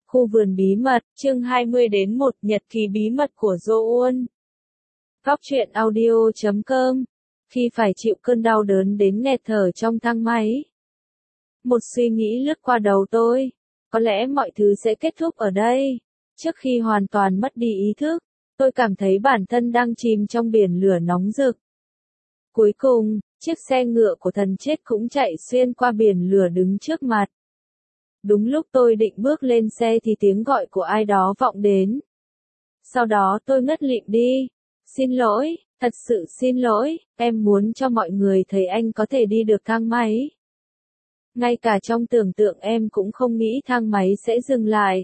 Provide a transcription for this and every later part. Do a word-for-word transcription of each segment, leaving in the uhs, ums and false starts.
Khu vườn bí mật, chương hai mươi đến một, nhật ký bí mật của Joon. Góc truyện audio chấm com. Khi phải chịu cơn đau đớn đến nghẹt thở trong thang máy. Một suy nghĩ lướt qua đầu tôi. Có lẽ mọi thứ sẽ kết thúc ở đây. Trước khi hoàn toàn mất đi ý thức, tôi cảm thấy bản thân đang chìm trong biển lửa nóng rực. Cuối cùng, chiếc xe ngựa của thần chết cũng chạy xuyên qua biển lửa đứng trước mặt. Đúng lúc tôi định bước lên xe thì tiếng gọi của ai đó vọng đến. Sau đó tôi ngất lịm đi. Xin lỗi, thật sự xin lỗi, em muốn cho mọi người thấy anh có thể đi được thang máy. Ngay cả trong tưởng tượng em cũng không nghĩ thang máy sẽ dừng lại.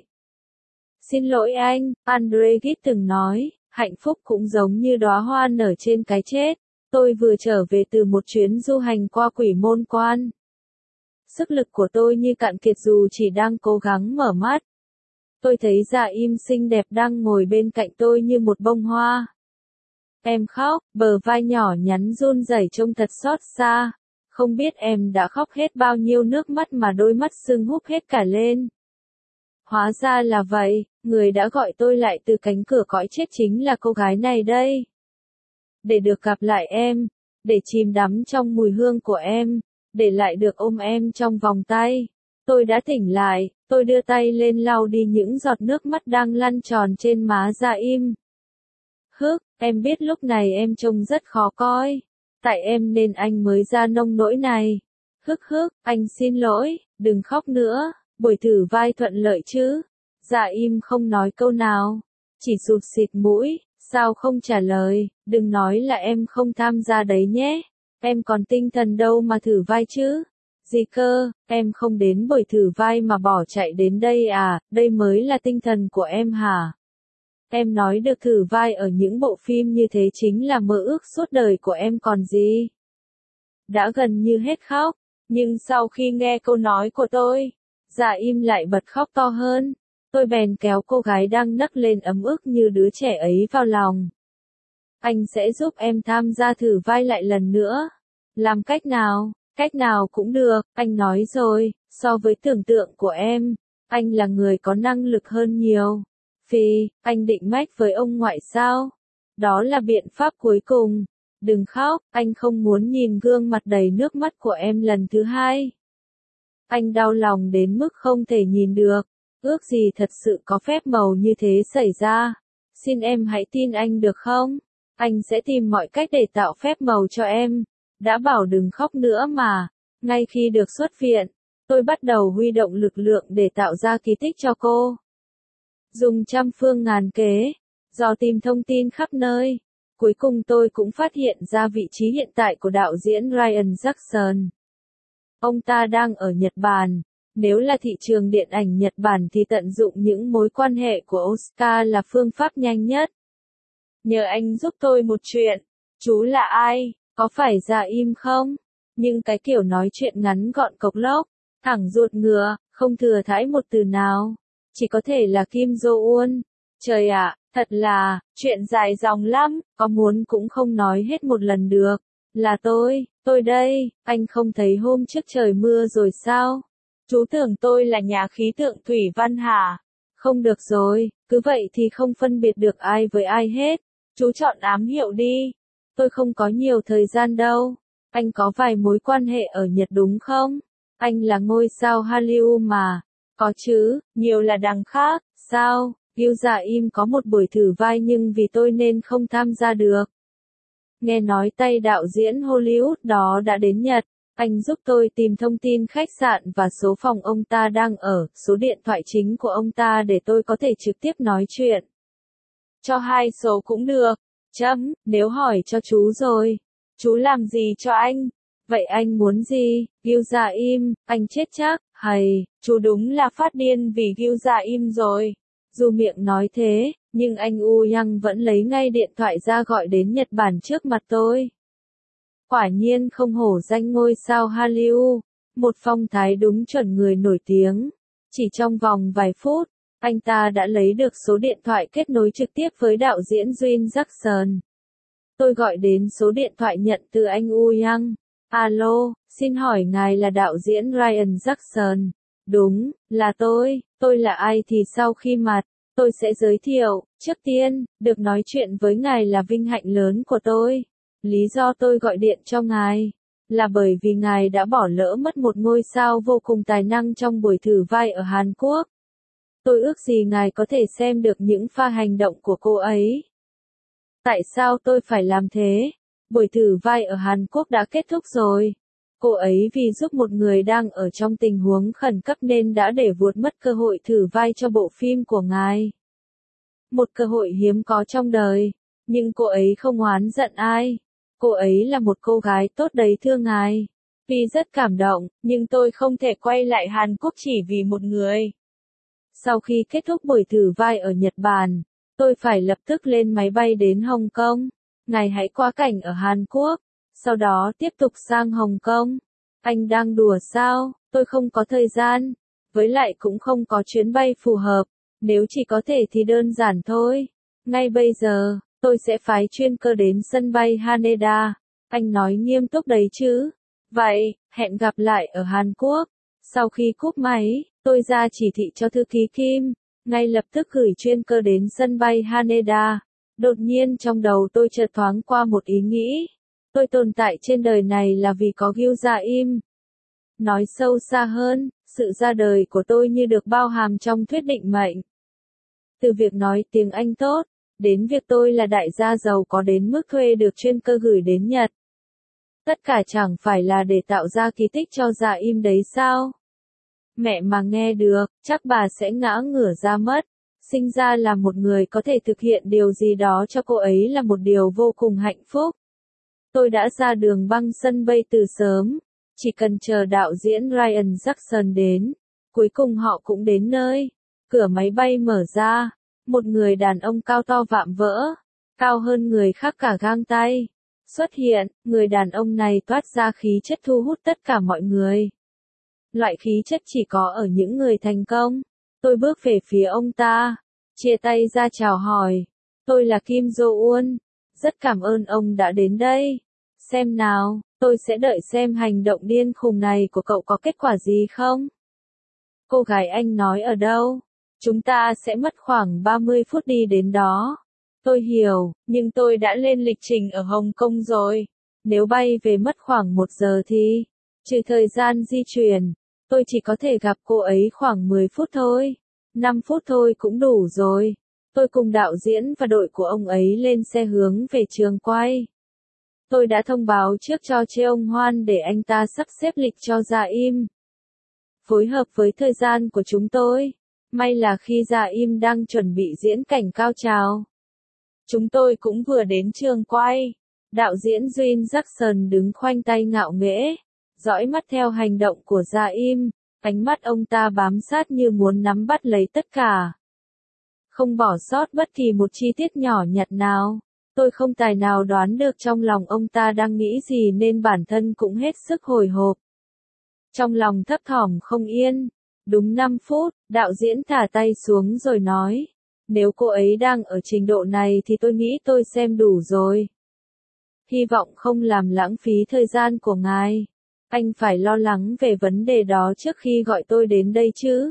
Xin lỗi anh, Andre Gide từng nói, hạnh phúc cũng giống như đóa hoa nở trên cái chết. Tôi vừa trở về từ một chuyến du hành qua Quỷ Môn Quan. Sức lực của tôi như cạn kiệt dù chỉ đang cố gắng mở mắt. Tôi thấy Dạ Im xinh đẹp đang ngồi bên cạnh tôi như một bông hoa. Em khóc, bờ vai nhỏ nhắn run rẩy trông thật xót xa. Không biết em đã khóc hết bao nhiêu nước mắt mà đôi mắt sưng húp hết cả lên. Hóa ra là vậy, người đã gọi tôi lại từ cánh cửa cõi chết chính là cô gái này đây. Để được gặp lại em, để chìm đắm trong mùi hương của em, để lại được ôm em trong vòng tay. Tôi đã tỉnh lại, tôi đưa tay lên lau đi những giọt nước mắt đang lăn tròn trên má Dạ Im. Hức, em biết lúc này em trông rất khó coi. Tại em nên anh mới ra nông nỗi này. Hức hức, anh xin lỗi, đừng khóc nữa, buổi thử vai thuận lợi chứ. Dạ Im không nói câu nào, chỉ sụt xịt mũi, sao không trả lời, đừng nói là em không tham gia đấy nhé. Em còn tinh thần đâu mà thử vai chứ? Gì cơ, em không đến buổi thử vai mà bỏ chạy đến đây à, đây mới là tinh thần của em hả? Em nói được thử vai ở những bộ phim như thế chính là mơ ước suốt đời của em còn gì? Đã gần như hết khóc, nhưng sau khi nghe câu nói của tôi, Dạ Im lại bật khóc to hơn. Tôi bèn kéo cô gái đang nấc lên ấm ức như đứa trẻ ấy vào lòng. Anh sẽ giúp em tham gia thử vai lại lần nữa. Làm cách nào? Cách nào cũng được, anh nói rồi, so với tưởng tượng của em, anh là người có năng lực hơn nhiều. Phi, anh định mách với ông ngoại sao? Đó là biện pháp cuối cùng. Đừng khóc, anh không muốn nhìn gương mặt đầy nước mắt của em lần thứ hai. Anh đau lòng đến mức không thể nhìn được. Ước gì thật sự có phép màu như thế xảy ra. Xin em hãy tin anh được không? Anh sẽ tìm mọi cách để tạo phép màu cho em. Đã bảo đừng khóc nữa mà. Ngay khi được xuất viện, tôi bắt đầu huy động lực lượng để tạo ra kỳ tích cho cô. Dùng trăm phương ngàn kế, dò tìm thông tin khắp nơi. Cuối cùng tôi cũng phát hiện ra vị trí hiện tại của đạo diễn Ryan Jackson. Ông ta đang ở Nhật Bản. Nếu là thị trường điện ảnh Nhật Bản thì tận dụng những mối quan hệ của Oscar là phương pháp nhanh nhất. Nhờ anh giúp tôi một chuyện. Chú là ai? Có phải Dạ Im không? Nhưng cái kiểu nói chuyện ngắn gọn cộc lốc, thẳng ruột ngựa, không thừa thãi một từ nào. Chỉ có thể là Kim Jo-eun. Trời ạ, thật là, chuyện dài dòng lắm, có muốn cũng không nói hết một lần được. Là tôi, tôi đây, anh không thấy hôm trước trời mưa rồi sao? Chú tưởng tôi là nhà khí tượng thủy văn hả? Không được rồi, cứ vậy thì không phân biệt được ai với ai hết. Chú chọn ám hiệu đi. Tôi không có nhiều thời gian đâu. Anh có vài mối quan hệ ở Nhật đúng không? Anh là ngôi sao Hallyu mà. Có chứ, nhiều là đằng khác. Sao? Gyu Dạ Im có một buổi thử vai nhưng vì tôi nên không tham gia được. Nghe nói tay đạo diễn Hollywood đó đã đến Nhật. Anh giúp tôi tìm thông tin khách sạn và số phòng ông ta đang ở, số điện thoại chính của ông ta để tôi có thể trực tiếp nói chuyện. Cho hai số cũng được. Chấm, nếu hỏi cho chú rồi. Chú làm gì cho anh? Vậy anh muốn gì? Gyu Dạ Im, anh chết chắc, hầy, chú đúng là phát điên vì Gyu Dạ Im rồi. Dù miệng nói thế, nhưng anh U Yang vẫn lấy ngay điện thoại ra gọi đến Nhật Bản trước mặt tôi. Quả nhiên không hổ danh ngôi sao Hallyu, một phong thái đúng chuẩn người nổi tiếng. Chỉ trong vòng vài phút, anh ta đã lấy được số điện thoại kết nối trực tiếp với đạo diễn Jin Jackson. Tôi gọi đến số điện thoại nhận từ anh U Yang. Alo, xin hỏi ngài là đạo diễn Ryan Jackson. Đúng, là tôi, tôi là ai thì sau khi mặt, tôi sẽ giới thiệu, trước tiên, được nói chuyện với ngài là vinh hạnh lớn của tôi. Lý do tôi gọi điện cho ngài, là bởi vì ngài đã bỏ lỡ mất một ngôi sao vô cùng tài năng trong buổi thử vai ở Hàn Quốc. Tôi ước gì ngài có thể xem được những pha hành động của cô ấy. Tại sao tôi phải làm thế? Buổi thử vai ở Hàn Quốc đã kết thúc rồi. Cô ấy vì giúp một người đang ở trong tình huống khẩn cấp nên đã để vuột mất cơ hội thử vai cho bộ phim của ngài. Một cơ hội hiếm có trong đời, nhưng cô ấy không oán giận ai. Cô ấy là một cô gái tốt đấy thưa ngài. Vì rất cảm động, nhưng tôi không thể quay lại Hàn Quốc chỉ vì một người. Sau khi kết thúc buổi thử vai ở Nhật Bản, tôi phải lập tức lên máy bay đến Hồng Kông. Ngài hãy qua cảnh ở Hàn Quốc, sau đó tiếp tục sang Hồng Kông. Anh đang đùa sao? Tôi không có thời gian, với lại cũng không có chuyến bay phù hợp. Nếu chỉ có thể thì đơn giản thôi. Ngay bây giờ, tôi sẽ phái chuyên cơ đến sân bay Haneda. Anh nói nghiêm túc đấy chứ? Vậy, hẹn gặp lại ở Hàn Quốc. Sau khi cúp máy, tôi ra chỉ thị cho thư ký Kim, ngay lập tức gửi chuyên cơ đến sân bay Haneda. Đột nhiên trong đầu tôi chợt thoáng qua một ý nghĩ. Tôi tồn tại trên đời này là vì có Gil Dạ Im. Nói sâu xa hơn, sự ra đời của tôi như được bao hàm trong thuyết định mệnh. Từ việc nói tiếng Anh tốt, đến việc tôi là đại gia giàu có đến mức thuê được chuyên cơ gửi đến Nhật. Tất cả chẳng phải là để tạo ra kỳ tích cho Dạ Im đấy sao? Mẹ mà nghe được, chắc bà sẽ ngã ngửa ra mất. Sinh ra là một người có thể thực hiện điều gì đó cho cô ấy là một điều vô cùng hạnh phúc. Tôi đã ra đường băng sân bay từ sớm, chỉ cần chờ đạo diễn Ryan Jackson đến. Cuối cùng họ cũng đến nơi. Cửa máy bay mở ra, một người đàn ông cao to vạm vỡ, cao hơn người khác cả gang tay. Xuất hiện, người đàn ông này toát ra khí chất thu hút tất cả mọi người. Loại khí chất chỉ có ở những người thành công. Tôi bước về phía ông ta, chia tay ra chào hỏi. Tôi là Kim Jo-eun, rất cảm ơn ông đã đến đây. Xem nào, tôi sẽ đợi xem hành động điên khùng này của cậu có kết quả gì không? Cô gái anh nói ở đâu? Chúng ta sẽ mất khoảng ba mươi phút đi đến đó. Tôi hiểu, nhưng tôi đã lên lịch trình ở Hồng Kông rồi. Nếu bay về mất khoảng một giờ thì, trừ thời gian di chuyển, tôi chỉ có thể gặp cô ấy khoảng mười phút thôi. năm phút thôi cũng đủ rồi. Tôi cùng đạo diễn và đội của ông ấy lên xe hướng về trường quay. Tôi đã thông báo trước cho Cheong Hoan để anh ta sắp xếp lịch cho Dạ Im. Phối hợp với thời gian của chúng tôi. May là khi Dạ Im đang chuẩn bị diễn cảnh cao trào, chúng tôi cũng vừa đến trường quay. Đạo diễn Jin Jackson đứng khoanh tay ngạo nghễ, dõi mắt theo hành động của Dạ Im. Ánh mắt ông ta bám sát như muốn nắm bắt lấy tất cả, không bỏ sót bất kỳ một chi tiết nhỏ nhặt nào. Tôi không tài nào đoán được trong lòng ông ta đang nghĩ gì nên bản thân cũng hết sức hồi hộp. Trong lòng thấp thỏm không yên. Đúng năm phút, đạo diễn thả tay xuống rồi nói. Nếu cô ấy đang ở trình độ này thì tôi nghĩ tôi xem đủ rồi. Hy vọng không làm lãng phí thời gian của ngài. Anh phải lo lắng về vấn đề đó trước khi gọi tôi đến đây chứ.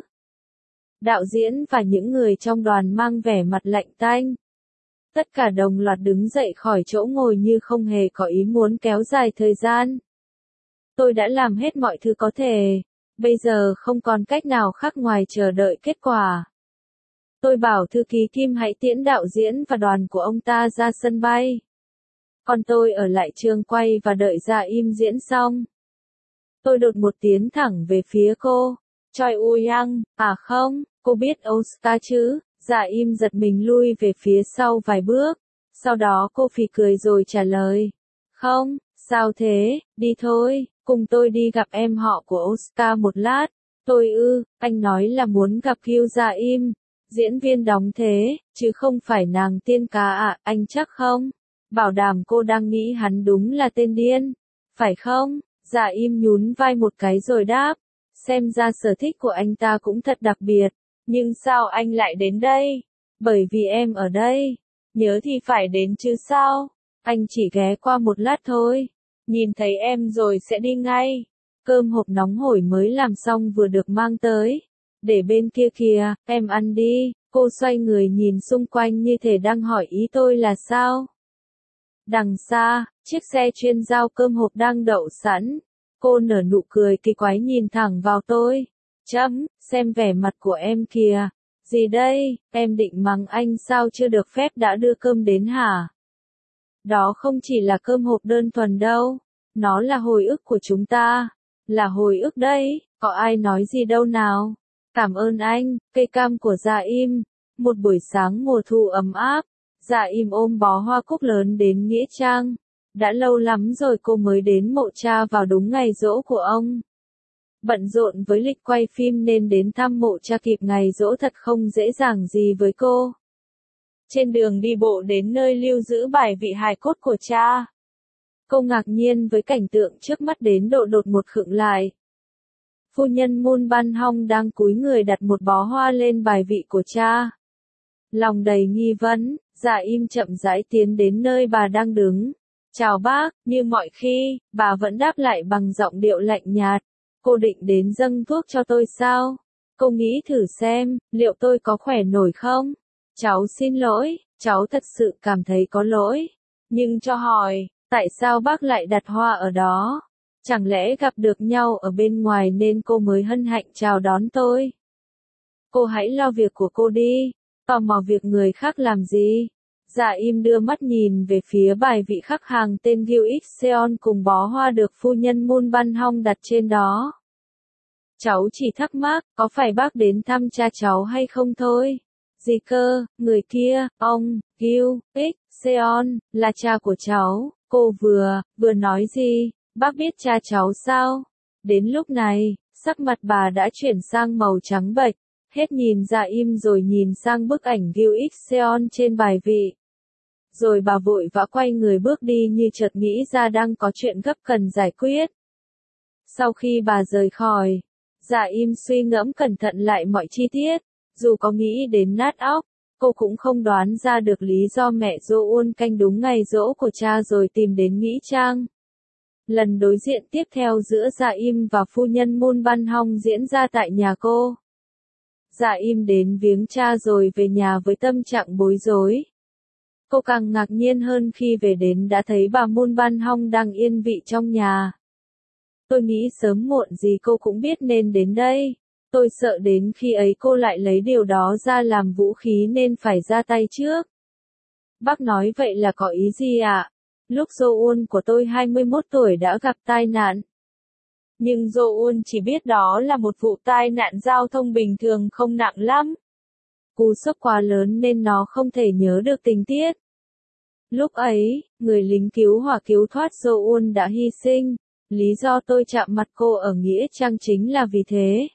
Đạo diễn và những người trong đoàn mang vẻ mặt lạnh tanh. Tất cả đồng loạt đứng dậy khỏi chỗ ngồi như không hề có ý muốn kéo dài thời gian. Tôi đã làm hết mọi thứ có thể. Bây giờ không còn cách nào khác ngoài chờ đợi kết quả. Tôi bảo thư ký Kim hãy tiễn đạo diễn và đoàn của ông ta ra sân bay. Còn tôi ở lại trường quay và đợi Dạ Im diễn xong. Tôi đột một tiến thẳng về phía cô. Choi Woo-young, à không, cô biết Oscar chứ? Dạ Im giật mình lui về phía sau vài bước. Sau đó cô phì cười rồi trả lời. Không, sao thế, đi thôi, cùng tôi đi gặp em họ của Oscar một lát. Tôi ư, anh nói là muốn gặp Gil Dạ Im. Diễn viên đóng thế, chứ không phải nàng tiên cá à, anh chắc không? Bảo đảm cô đang nghĩ hắn đúng là tên điên. Phải không? Dạ Im nhún vai một cái rồi đáp. Xem ra sở thích của anh ta cũng thật đặc biệt. Nhưng sao anh lại đến đây? Bởi vì em ở đây. Nhớ thì phải đến chứ sao? Anh chỉ ghé qua một lát thôi. Nhìn thấy em rồi sẽ đi ngay. Cơm hộp nóng hổi mới làm xong vừa được mang tới. Để bên kia kìa, em ăn đi. Cô xoay người nhìn xung quanh như thể đang hỏi ý tôi là sao. Đằng xa, chiếc xe chuyên giao cơm hộp đang đậu sẵn. Cô nở nụ cười kỳ quái nhìn thẳng vào tôi. Chấm, xem vẻ mặt của em kìa. Gì đây, em định mắng anh sao chưa được phép đã đưa cơm đến hả? Đó không chỉ là cơm hộp đơn thuần đâu. Nó là hồi ức của chúng ta. Là hồi ức đấy, có ai nói gì đâu nào. Cảm ơn anh, cây cam của Dạ Im. Một buổi sáng mùa thu ấm áp. Dạ Im ôm bó hoa cúc lớn đến Nghĩa Trang. Đã lâu lắm rồi cô mới đến mộ cha vào đúng ngày giỗ của ông. Bận rộn với lịch quay phim nên đến thăm mộ cha kịp ngày giỗ thật không dễ dàng gì với cô. Trên đường đi bộ đến nơi lưu giữ bài vị hài cốt của cha. Cô ngạc nhiên với cảnh tượng trước mắt đến độ đột ngột khựng lại. Phu nhân Moon Ban Hong đang cúi người đặt một bó hoa lên bài vị của cha. Lòng đầy nghi vấn, Dạ Im chậm rãi tiến đến nơi bà đang đứng. Chào bác, như mọi khi, bà vẫn đáp lại bằng giọng điệu lạnh nhạt. Cô định đến dâng thuốc cho tôi sao? Cô nghĩ thử xem, liệu tôi có khỏe nổi không? Cháu xin lỗi, cháu thật sự cảm thấy có lỗi. Nhưng cho hỏi, tại sao bác lại đặt hoa ở đó? Chẳng lẽ gặp được nhau ở bên ngoài nên cô mới hân hạnh chào đón tôi? Cô hãy lo việc của cô đi, tò mò việc người khác làm gì? Dạ Im đưa mắt nhìn về phía bài vị khắc hàng tên Gil X Seon cùng bó hoa được phu nhân Moon Ban Hong đặt trên đó. Cháu chỉ thắc mắc, có phải bác đến thăm cha cháu hay không thôi? Gì cơ, người kia, ông, Gil X Seon, là cha của cháu. Cô vừa, vừa nói gì? Bác biết cha cháu sao? Đến lúc này, sắc mặt bà đã chuyển sang màu trắng bệch. Hết nhìn Dạ Im rồi nhìn sang bức ảnh Gil X Seon trên bài vị. Rồi bà vội vã quay người bước đi như chợt nghĩ ra đang có chuyện gấp cần giải quyết. Sau khi bà rời khỏi, Dạ Im suy ngẫm cẩn thận lại mọi chi tiết. Dù có nghĩ đến nát óc, cô cũng không đoán ra được lý do mẹ Jo-eun canh đúng ngày giỗ của cha rồi tìm đến Nghĩa Trang. Lần đối diện tiếp theo giữa Dạ Im và phu nhân Moon Ban Hong diễn ra tại nhà cô. Dạ Im đến viếng cha rồi về nhà với tâm trạng bối rối. Cô càng ngạc nhiên hơn khi về đến đã thấy bà Moon Ban Hong đang yên vị trong nhà. Tôi nghĩ sớm muộn gì cô cũng biết nên đến đây. Tôi sợ đến khi ấy cô lại lấy điều đó ra làm vũ khí nên phải ra tay trước. Bác nói vậy là có ý gì ạ? Lúc Jo-eun của tôi hai mươi mốt tuổi đã gặp tai nạn. Nhưng Jo-eun chỉ biết đó là một vụ tai nạn giao thông bình thường không nặng lắm. Cú sốc quá lớn nên nó không thể nhớ được tình tiết. Lúc ấy, người lính cứu hỏa cứu thoát Jo-eun đã hy sinh. Lý do tôi chạm mặt cô ở Nghĩa Trang chính là vì thế.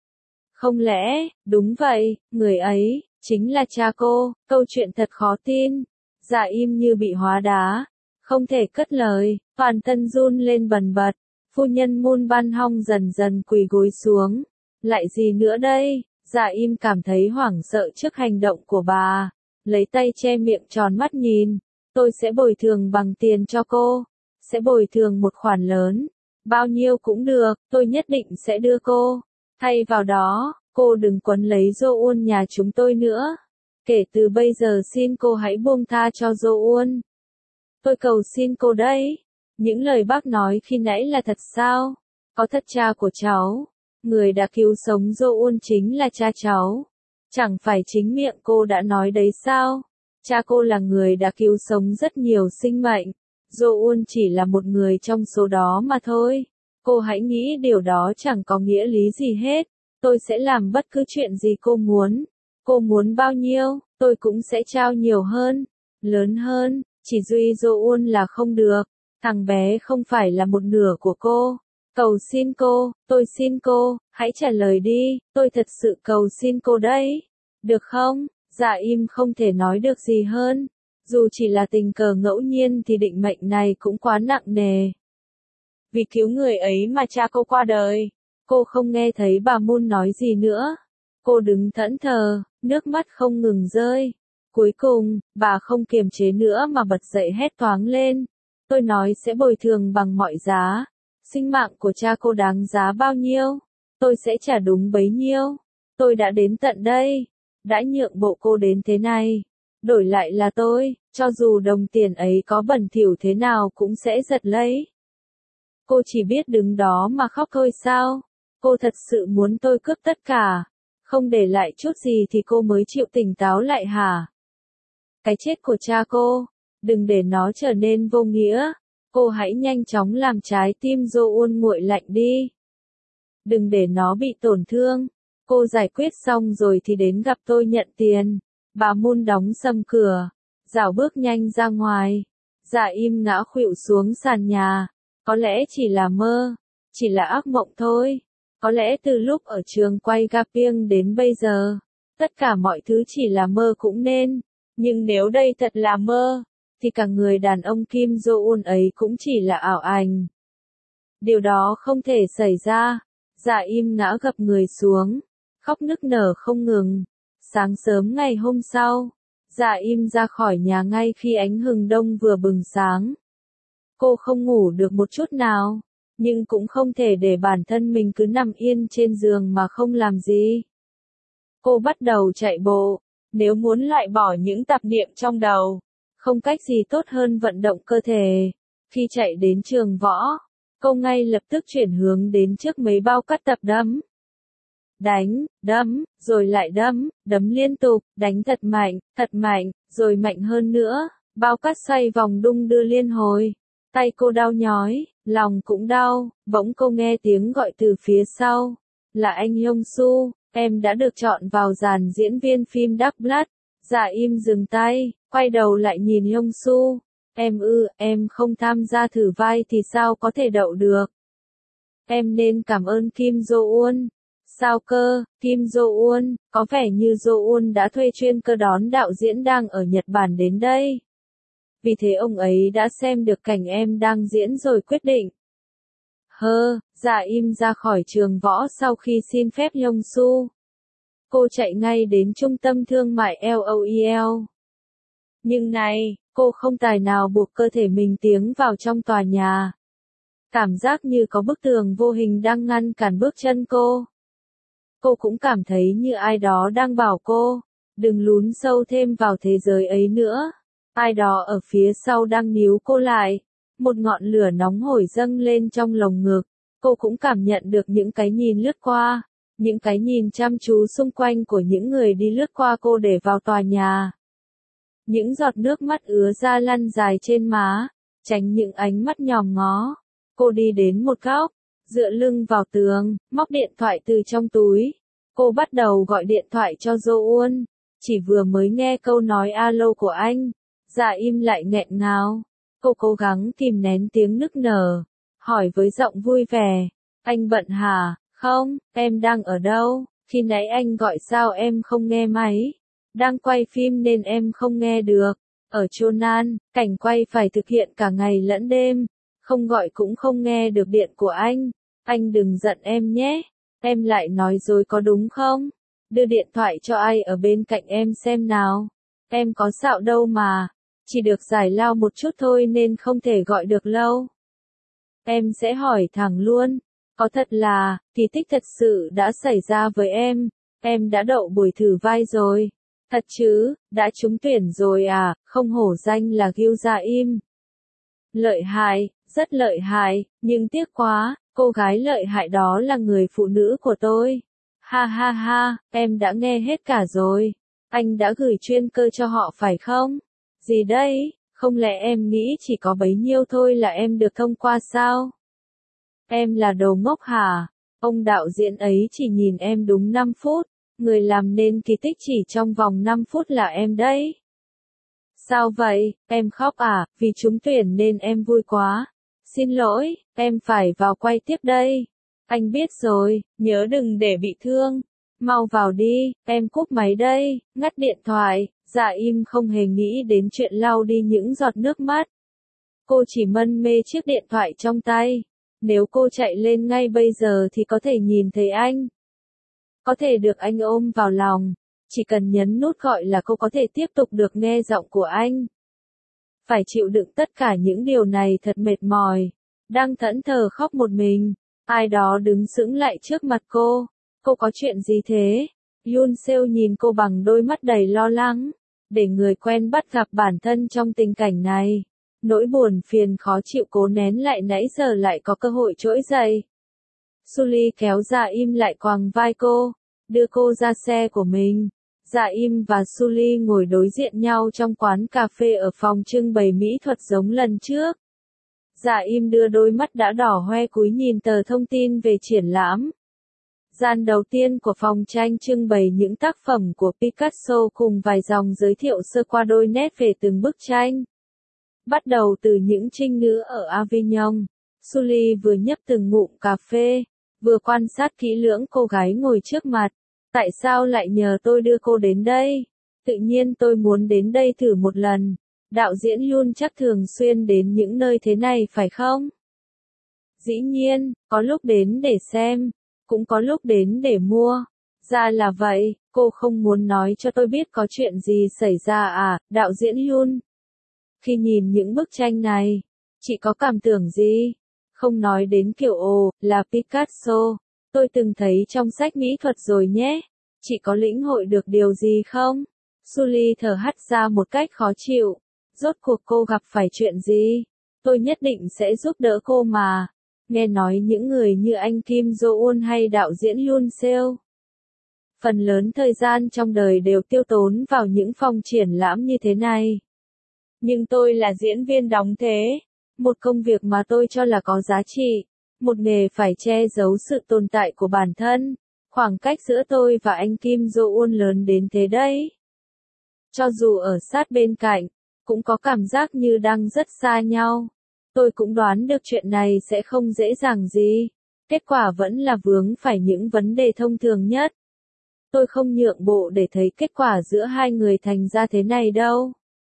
Không lẽ, đúng vậy, người ấy, chính là cha cô, câu chuyện thật khó tin. Dạ Im như bị hóa đá, không thể cất lời, toàn thân run lên bần bật. Phu nhân Moon Ban Hong dần dần quỳ gối xuống. Lại gì nữa đây? Dạ Im cảm thấy hoảng sợ trước hành động của bà. Lấy tay che miệng tròn mắt nhìn. Tôi sẽ bồi thường bằng tiền cho cô. Sẽ bồi thường một khoản lớn. Bao nhiêu cũng được, tôi nhất định sẽ đưa cô. Thay vào đó, cô đừng quấn lấy Jo-eun nhà chúng tôi nữa. Kể từ bây giờ xin cô hãy buông tha cho Jo-eun. Tôi cầu xin cô đấy. Những lời bác nói khi nãy là thật sao? Có thật cha của cháu. Người đã cứu sống Jo-eun chính là cha cháu. Chẳng phải chính miệng cô đã nói đấy sao? Cha cô là người đã cứu sống rất nhiều sinh mệnh. Jo-eun chỉ là một người trong số đó mà thôi. Cô hãy nghĩ điều đó chẳng có nghĩa lý gì hết. Tôi sẽ làm bất cứ chuyện gì cô muốn. Cô muốn bao nhiêu, tôi cũng sẽ trao nhiều hơn, lớn hơn, chỉ duy Jo-eun là không được. Thằng bé không phải là một nửa của cô. Cầu xin cô, tôi xin cô, hãy trả lời đi, tôi thật sự cầu xin cô đấy. Được không? Dạ Im không thể nói được gì hơn. Dù chỉ là tình cờ ngẫu nhiên thì định mệnh này cũng quá nặng nề. Vì cứu người ấy mà cha cô qua đời. Cô không nghe thấy bà Moon nói gì nữa. Cô đứng thẫn thờ, nước mắt không ngừng rơi. Cuối cùng, bà không kiềm chế nữa mà bật dậy hét toáng lên. Tôi nói sẽ bồi thường bằng mọi giá. Sinh mạng của cha cô đáng giá bao nhiêu? Tôi sẽ trả đúng bấy nhiêu. Tôi đã đến tận đây, đã nhượng bộ cô đến thế này. Đổi lại là tôi, cho dù đồng tiền ấy có bẩn thỉu thế nào cũng sẽ giật lấy. Cô chỉ biết đứng đó mà khóc thôi sao? Cô thật sự muốn tôi cướp tất cả, không để lại chút gì thì cô mới chịu tỉnh táo lại hả? Cái chết của cha cô, đừng để nó trở nên vô nghĩa. Cô hãy nhanh chóng làm trái tim Jo-eun nguội lạnh đi. Đừng để nó bị tổn thương. Cô giải quyết xong rồi thì đến gặp tôi nhận tiền. Bà Moon đóng sầm cửa, rảo bước nhanh ra ngoài. Dạ im ngã khuỵu xuống sàn nhà. Có lẽ chỉ là mơ, chỉ là ác mộng thôi. Có lẽ từ lúc ở trường quay Gapyeong đến bây giờ, tất cả mọi thứ chỉ là mơ cũng nên. Nhưng nếu đây thật là mơ, thì cả người đàn ông Kim Jo-eun ấy cũng chỉ là ảo ảnh. Điều đó không thể xảy ra. Dạ im ngã gập người xuống, khóc nức nở không ngừng. Sáng sớm ngày hôm sau, dạ im ra khỏi nhà ngay khi ánh hừng đông vừa bừng sáng. Cô không ngủ được một chút nào, nhưng cũng không thể để bản thân mình cứ nằm yên trên giường mà không làm gì. Cô bắt đầu chạy bộ, nếu muốn loại bỏ những tạp niệm trong đầu, không cách gì tốt hơn vận động cơ thể. Khi chạy đến trường võ, cô ngay lập tức chuyển hướng đến trước mấy bao cắt tập đấm. Đánh, đấm, rồi lại đấm, đấm liên tục, đánh thật mạnh, thật mạnh, rồi mạnh hơn nữa, bao cắt xoay vòng đung đưa liên hồi. Tay cô đau nhói, lòng cũng đau, bỗng cô nghe tiếng gọi từ phía sau. Là anh Hyung Soo, em đã được chọn vào dàn diễn viên phim Dark Blood. Dạ im dừng tay, quay đầu lại nhìn Hyung Soo. Em ư, em không tham gia thử vai thì sao có thể đậu được. Em nên cảm ơn Kim Jo-eun. Sao cơ, Kim Jo-eun, có vẻ như Jo-eun đã thuê chuyên cơ đón đạo diễn đang ở Nhật Bản đến đây. Vì thế ông ấy đã xem được cảnh em đang diễn rồi quyết định. Hơ, dạ im ra khỏi trường võ sau khi xin phép Hyung Soo. Cô chạy ngay đến trung tâm thương mại LOL. Nhưng này, cô không tài nào buộc cơ thể mình tiến vào trong tòa nhà. Cảm giác như có bức tường vô hình đang ngăn cản bước chân cô. Cô cũng cảm thấy như ai đó đang bảo cô, đừng lún sâu thêm vào thế giới ấy nữa. Ai đó ở phía sau đang níu cô lại. Một ngọn lửa nóng hổi dâng lên trong lồng ngực. Cô cũng cảm nhận được những cái nhìn lướt qua. Những cái nhìn chăm chú xung quanh của những người đi lướt qua cô để vào tòa nhà. Những giọt nước mắt ứa ra lăn dài trên má, tránh những ánh mắt nhòm ngó. Cô đi đến một góc, dựa lưng vào tường, móc điện thoại từ trong túi. Cô bắt đầu gọi điện thoại cho Jo-eun. Chỉ vừa mới nghe câu nói alo của anh, dạ im lại nghẹn ngào. Cô cố gắng kìm nén tiếng nức nở, hỏi với giọng vui vẻ. Anh bận hả? Không, em đang ở đâu? Khi nãy anh gọi sao em không nghe máy? Đang quay phim nên em không nghe được. Ở Chonan, cảnh quay phải thực hiện cả ngày lẫn đêm. Không gọi cũng không nghe được điện của anh. Anh đừng giận em nhé. Em lại nói dối có đúng không? Đưa điện thoại cho ai ở bên cạnh em xem nào. Em có xạo đâu mà. Chỉ được giải lao một chút thôi nên không thể gọi được lâu. Em sẽ hỏi thẳng luôn. Có thật là, kỳ tích thật sự đã xảy ra với em. Em đã đậu buổi thử vai rồi. Thật chứ, đã trúng tuyển rồi à, không hổ danh là Gil Gia Im. Lợi hại, rất lợi hại, nhưng tiếc quá, cô gái lợi hại đó là người phụ nữ của tôi. Ha ha ha, em đã nghe hết cả rồi. Anh đã gửi chuyên cơ cho họ phải không? Gì đấy, không lẽ em nghĩ chỉ có bấy nhiêu thôi là em được thông qua sao? Em là đồ ngốc hả? Ông đạo diễn ấy chỉ nhìn em đúng năm phút. Người làm nên kỳ tích chỉ trong vòng năm phút là em đấy. Sao vậy, em khóc à, vì trúng tuyển nên em vui quá. Xin lỗi, em phải vào quay tiếp đây. Anh biết rồi, nhớ đừng để bị thương. Mau vào đi, em cúp máy đây, ngắt điện thoại. Dạ im không hề nghĩ đến chuyện lau đi những giọt nước mắt. Cô chỉ mân mê chiếc điện thoại trong tay. Nếu cô chạy lên ngay bây giờ thì có thể nhìn thấy anh. Có thể được anh ôm vào lòng. Chỉ cần nhấn nút gọi là cô có thể tiếp tục được nghe giọng của anh. Phải chịu đựng tất cả những điều này thật mệt mỏi. đang thẫn thờ khóc một mình. Ai đó đứng sững lại trước mặt cô. Cô có chuyện gì thế? Yoon Seo nhìn cô bằng đôi mắt đầy lo lắng. Để người quen bắt gặp bản thân trong tình cảnh này. Nỗi buồn phiền khó chịu cố nén lại nãy giờ lại có cơ hội trỗi dậy. Sully kéo Dạ Im lại quàng vai cô, đưa cô ra xe của mình. Dạ Im và Sully ngồi đối diện nhau trong quán cà phê ở phòng trưng bày mỹ thuật giống lần trước. Dạ Im đưa đôi mắt đã đỏ hoe cúi nhìn tờ thông tin về triển lãm. Gian đầu tiên của phòng tranh trưng bày những tác phẩm của Picasso cùng vài dòng giới thiệu sơ qua đôi nét về từng bức tranh. Bắt đầu từ những trinh nữ ở Avignon, Sully vừa nhấp từng ngụm cà phê, vừa quan sát kỹ lưỡng cô gái ngồi trước mặt. Tại sao lại nhờ tôi đưa cô đến đây? Tự nhiên tôi muốn đến đây thử một lần. Đạo diễn Yoon chắc thường xuyên đến những nơi thế này phải không? Dĩ nhiên, có lúc đến để xem, cũng có lúc đến để mua. Ra là vậy, cô không muốn nói cho tôi biết có chuyện gì xảy ra à, đạo diễn Yoon? Khi nhìn những bức tranh này, chị có cảm tưởng gì? Không nói đến kiểu ồ, là Picasso. Tôi từng thấy trong sách mỹ thuật rồi nhé. Chị có lĩnh hội được điều gì không? Sully thở hắt ra một cách khó chịu. Rốt cuộc cô gặp phải chuyện gì? Tôi nhất định sẽ giúp đỡ cô mà. Nghe nói những người như anh Kim Jo-eun hay đạo diễn Yoon Seo. Phần lớn thời gian trong đời đều tiêu tốn vào những phòng triển lãm như thế này. Nhưng tôi là diễn viên đóng thế. Một công việc mà tôi cho là có giá trị. Một nghề phải che giấu sự tồn tại của bản thân. Khoảng cách giữa tôi và anh Kim Jo-eun lớn đến thế đấy. Cho dù ở sát bên cạnh, cũng có cảm giác như đang rất xa nhau. Tôi cũng đoán được chuyện này sẽ không dễ dàng gì. Kết quả vẫn là vướng phải những vấn đề thông thường nhất. Tôi không nhượng bộ để thấy kết quả giữa hai người thành ra thế này đâu.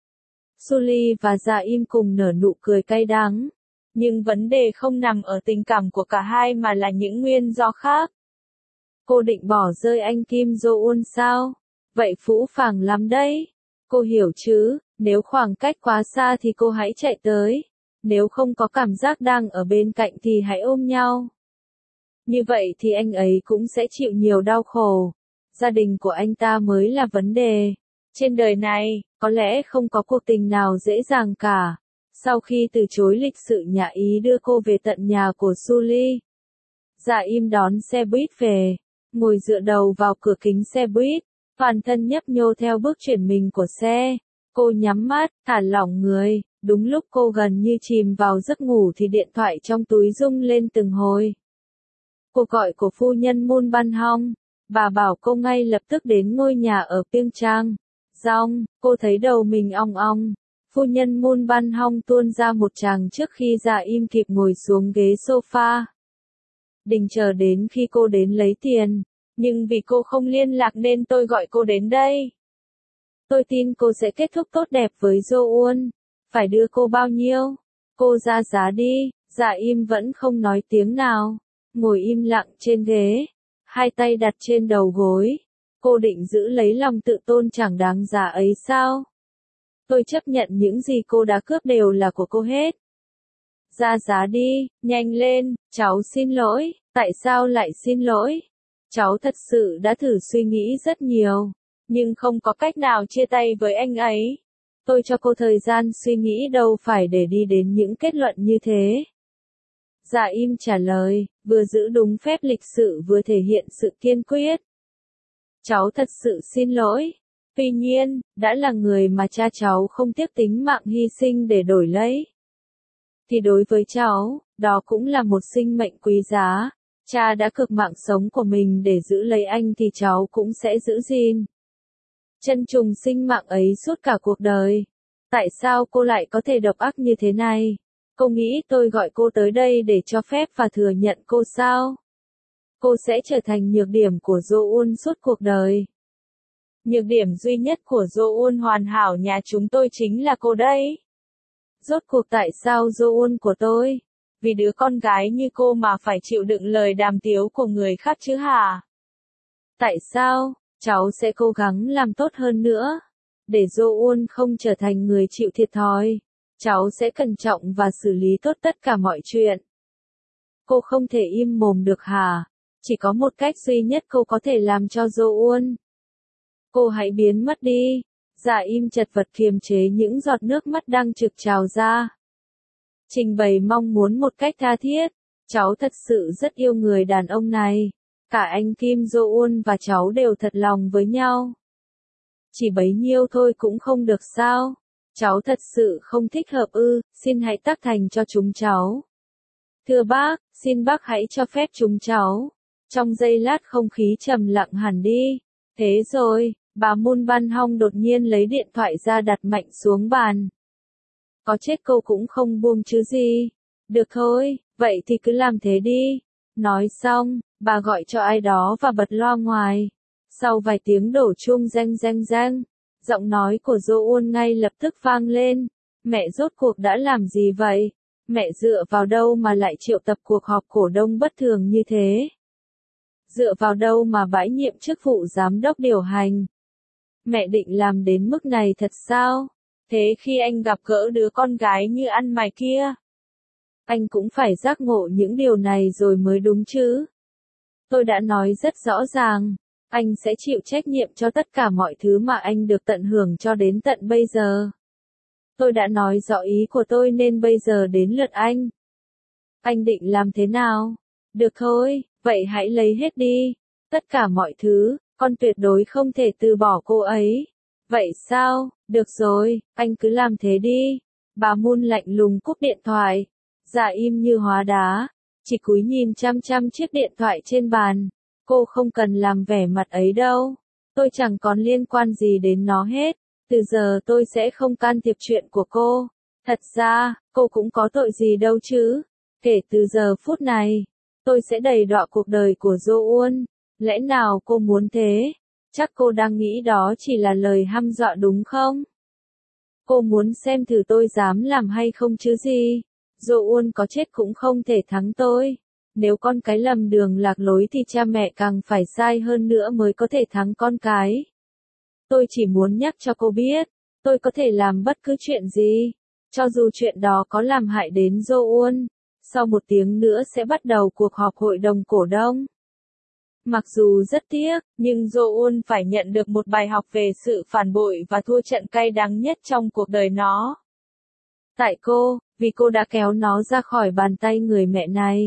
Sully và Dạ Im cùng nở nụ cười cay đắng. Nhưng vấn đề không nằm ở tình cảm của cả hai mà là những nguyên do khác. Cô định bỏ rơi anh Kim Jo-eun sao? Vậy phũ phàng lắm đấy. Cô hiểu chứ, nếu khoảng cách quá xa thì cô hãy chạy tới. Nếu không có cảm giác đang ở bên cạnh thì hãy ôm nhau. Như vậy thì anh ấy cũng sẽ chịu nhiều đau khổ. Gia đình của anh ta mới là vấn đề. Trên đời này, có lẽ không có cuộc tình nào dễ dàng cả. Sau khi từ chối lịch sự nhã ý đưa cô về tận nhà của Sully, Dạ Im đón xe buýt về, ngồi dựa đầu vào cửa kính xe buýt, toàn thân nhấp nhô theo bước chuyển mình của xe. Cô nhắm mắt, thả lỏng người, đúng lúc cô gần như chìm vào giấc ngủ thì điện thoại trong túi rung lên từng hồi. Cuộc gọi của phu nhân Moon Ban Hong, bà bảo cô ngay lập tức đến ngôi nhà ở Piêng Trang. Rong, cô thấy đầu mình ong ong. Phu nhân Moon Ban Hong tuôn ra một tràng trước khi Dạ Im kịp ngồi xuống ghế sofa. Định chờ đến khi cô đến lấy tiền, nhưng vì cô không liên lạc nên tôi gọi cô đến đây. Tôi tin cô sẽ kết thúc tốt đẹp với Jo-eun. Phải đưa cô bao nhiêu? Cô ra giá đi. Dạ Im vẫn không nói tiếng nào, ngồi im lặng trên ghế, hai tay đặt trên đầu gối. Cô định giữ lấy lòng tự tôn chẳng đáng giá ấy sao? Tôi chấp nhận những gì cô đã cướp đều là của cô hết. Ra giá đi, nhanh lên, cháu xin lỗi. Tại sao lại xin lỗi? Cháu thật sự đã thử suy nghĩ rất nhiều, nhưng không có cách nào chia tay với anh ấy. Tôi cho cô thời gian suy nghĩ đâu phải để đi đến những kết luận như thế. Dạ Im trả lời, vừa giữ đúng phép lịch sự vừa thể hiện sự kiên quyết. Cháu thật sự xin lỗi. Tuy nhiên, đã là người mà cha cháu không tiếc tính mạng hy sinh để đổi lấy, thì đối với cháu, đó cũng là một sinh mệnh quý giá. Cha đã cược mạng sống của mình để giữ lấy anh thì cháu cũng sẽ giữ gìn, trân trùng sinh mạng ấy suốt cả cuộc đời. Tại sao cô lại có thể độc ác như thế này? Cô nghĩ tôi gọi cô tới đây để cho phép và thừa nhận cô sao? Cô sẽ trở thành nhược điểm của Jo-eun suốt cuộc đời. Nhược điểm duy nhất của Jo-eun hoàn hảo nhà chúng tôi chính là cô đấy. Rốt cuộc tại sao Jo-eun của tôi? Vì đứa con gái như cô mà phải chịu đựng lời đàm tiếu của người khác chứ hả? Tại sao? Cháu sẽ cố gắng làm tốt hơn nữa, để Jo-eun không trở thành người chịu thiệt thòi. Cháu sẽ cẩn trọng và xử lý tốt tất cả mọi chuyện. Cô không thể im mồm được hả? Chỉ có một cách duy nhất cô có thể làm cho Jo-eun. Cô hãy biến mất đi. Dạ im chật vật kiềm chế những giọt nước mắt đang trực trào ra. Trình bày mong muốn một cách tha thiết. Cháu thật sự rất yêu người đàn ông này. Cả anh Kim Jo-eun và cháu đều thật lòng với nhau. Chỉ bấy nhiêu thôi cũng không được sao? Cháu thật sự không thích hợp ư, xin hãy tác thành cho chúng cháu. Thưa bác, xin bác hãy cho phép chúng cháu. Trong giây lát không khí trầm lặng hẳn đi. Thế rồi, bà Moon Ban Hong đột nhiên lấy điện thoại ra đặt mạnh xuống bàn. Có chết cô cũng không buông chứ gì. Được thôi, vậy thì cứ làm thế đi. Nói xong, bà gọi cho ai đó và bật loa ngoài. Sau vài tiếng đổ chuông reng reng reng, giọng nói của Jo-eun ngay lập tức vang lên. Mẹ rốt cuộc đã làm gì vậy? Mẹ dựa vào đâu mà lại triệu tập cuộc họp cổ đông bất thường như thế? Dựa vào đâu mà bãi nhiệm chức vụ giám đốc điều hành? Mẹ định làm đến mức này thật sao? Thế khi anh gặp gỡ đứa con gái như ăn mày kia, anh cũng phải giác ngộ những điều này rồi mới đúng chứ. Tôi đã nói rất rõ ràng, anh sẽ chịu trách nhiệm cho tất cả mọi thứ mà anh được tận hưởng cho đến tận bây giờ. Tôi đã nói rõ ý của tôi nên bây giờ đến lượt anh. Anh định làm thế nào? Được thôi, vậy hãy lấy hết đi. Tất cả mọi thứ, con tuyệt đối không thể từ bỏ cô ấy. Vậy sao? Được rồi, anh cứ làm thế đi. Bà Moon lạnh lùng cúp điện thoại. Dạ im như hóa đá, chỉ cúi nhìn chăm chăm chiếc điện thoại trên bàn. Cô không cần làm vẻ mặt ấy đâu. Tôi chẳng còn liên quan gì đến nó hết. Từ giờ tôi sẽ không can thiệp chuyện của cô. Thật ra, cô cũng có tội gì đâu chứ. Kể từ giờ phút này, tôi sẽ đầy đọa cuộc đời của Jo-eun. Lẽ nào cô muốn thế? Chắc cô đang nghĩ đó chỉ là lời hăm dọa đúng không? Cô muốn xem thử tôi dám làm hay không chứ gì. Jo-eun có chết cũng không thể thắng tôi. Nếu con cái lầm đường lạc lối thì cha mẹ càng phải sai hơn nữa mới có thể thắng con cái. Tôi chỉ muốn nhắc cho cô biết, tôi có thể làm bất cứ chuyện gì, cho dù chuyện đó có làm hại đến Jo-eun. Sau một tiếng nữa sẽ bắt đầu cuộc họp hội đồng cổ đông. Mặc dù rất tiếc, nhưng Jo-eun phải nhận được một bài học về sự phản bội và thua trận cay đắng nhất trong cuộc đời nó. Tại cô, vì cô đã kéo nó ra khỏi bàn tay người mẹ này.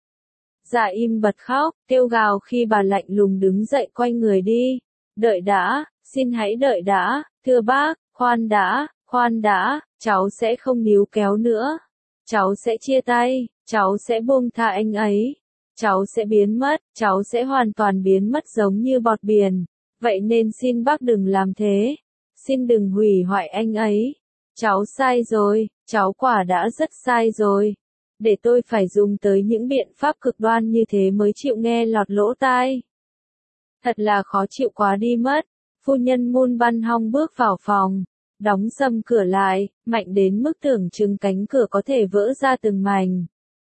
Dạ im bật khóc, kêu gào khi bà lạnh lùng đứng dậy quay người đi. Đợi đã, xin hãy đợi đã, thưa bác, khoan đã, khoan đã, cháu sẽ không níu kéo nữa. Cháu sẽ chia tay, cháu sẽ buông tha anh ấy. Cháu sẽ biến mất, cháu sẽ hoàn toàn biến mất giống như bọt biển. Vậy nên xin bác đừng làm thế. Xin đừng hủy hoại anh ấy. Cháu sai rồi, cháu quả đã rất sai rồi. Để tôi phải dùng tới những biện pháp cực đoan như thế mới chịu nghe lọt lỗ tai. Thật là khó chịu quá đi mất. Phu nhân Moon Ban Hong bước vào phòng, đóng sầm cửa lại, mạnh đến mức tưởng chừng cánh cửa có thể vỡ ra từng mảnh.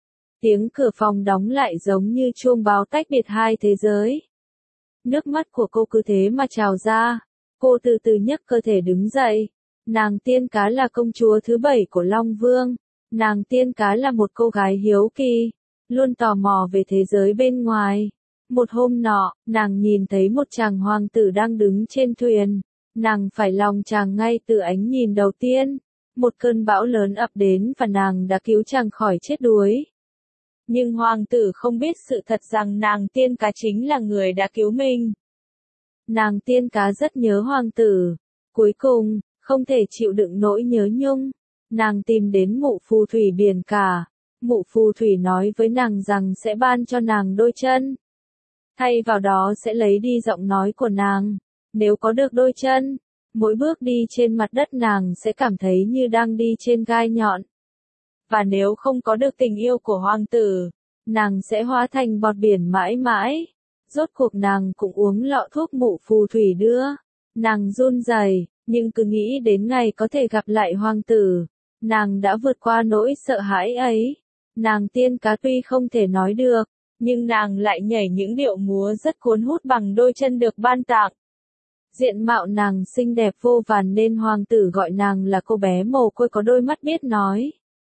Tiếng cửa phòng đóng lại giống như chuông báo tách biệt hai thế giới. Nước mắt của cô cứ thế mà trào ra. Cô từ từ nhấc cơ thể đứng dậy. Nàng Tiên Cá là công chúa thứ bảy của Long Vương. Nàng Tiên Cá là một cô gái hiếu kỳ, luôn tò mò về thế giới bên ngoài. Một hôm nọ, nàng nhìn thấy một chàng hoàng tử đang đứng trên thuyền. Nàng phải lòng chàng ngay từ ánh nhìn đầu tiên. Một cơn bão lớn ập đến và nàng đã cứu chàng khỏi chết đuối. Nhưng hoàng tử không biết sự thật rằng nàng Tiên Cá chính là người đã cứu mình. Nàng Tiên Cá rất nhớ hoàng tử. Cuối cùng, không thể chịu đựng nỗi nhớ nhung, nàng tìm đến mụ phù thủy biển cả. Mụ phù thủy nói với nàng rằng sẽ ban cho nàng đôi chân. Thay vào đó sẽ lấy đi giọng nói của nàng. Nếu có được đôi chân, mỗi bước đi trên mặt đất nàng sẽ cảm thấy như đang đi trên gai nhọn. Và nếu không có được tình yêu của hoàng tử, nàng sẽ hóa thành bọt biển mãi mãi. Rốt cuộc nàng cũng uống lọ thuốc mụ phù thủy đưa. Nàng run rẩy, nhưng cứ nghĩ đến ngày có thể gặp lại hoàng tử. Nàng đã vượt qua nỗi sợ hãi ấy. Nàng Tiên Cá tuy không thể nói được, nhưng nàng lại nhảy những điệu múa rất cuốn hút bằng đôi chân được ban tặng. Diện mạo nàng xinh đẹp vô vàn nên hoàng tử gọi nàng là cô bé mồ côi có đôi mắt biết nói.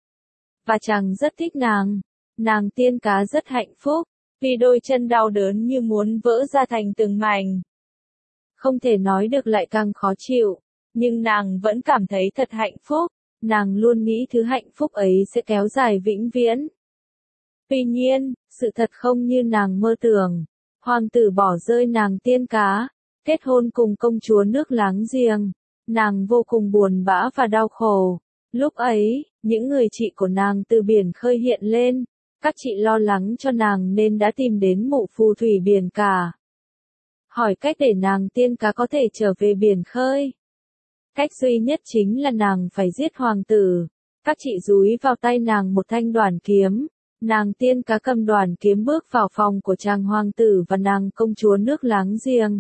Và chàng rất thích nàng. Nàng tiên cá rất hạnh phúc, vì đôi chân đau đớn như muốn vỡ ra thành từng mảnh. Không thể nói được lại càng khó chịu, nhưng nàng vẫn cảm thấy thật hạnh phúc, nàng luôn nghĩ thứ hạnh phúc ấy sẽ kéo dài vĩnh viễn. Tuy nhiên, sự thật không như nàng mơ tưởng. Hoàng tử bỏ rơi nàng tiên cá, kết hôn cùng công chúa nước láng giềng. Nàng vô cùng buồn bã và đau khổ. Lúc ấy, những người chị của nàng từ biển khơi hiện lên. Các chị lo lắng cho nàng nên đã tìm đến mụ phù thủy biển cả. Hỏi cách để nàng tiên cá có thể trở về biển khơi. Cách duy nhất chính là nàng phải giết hoàng tử. Các chị dúi vào tay nàng một thanh đoản kiếm. Nàng tiên cá cầm đoản kiếm bước vào phòng của chàng hoàng tử và nàng công chúa nước láng giềng.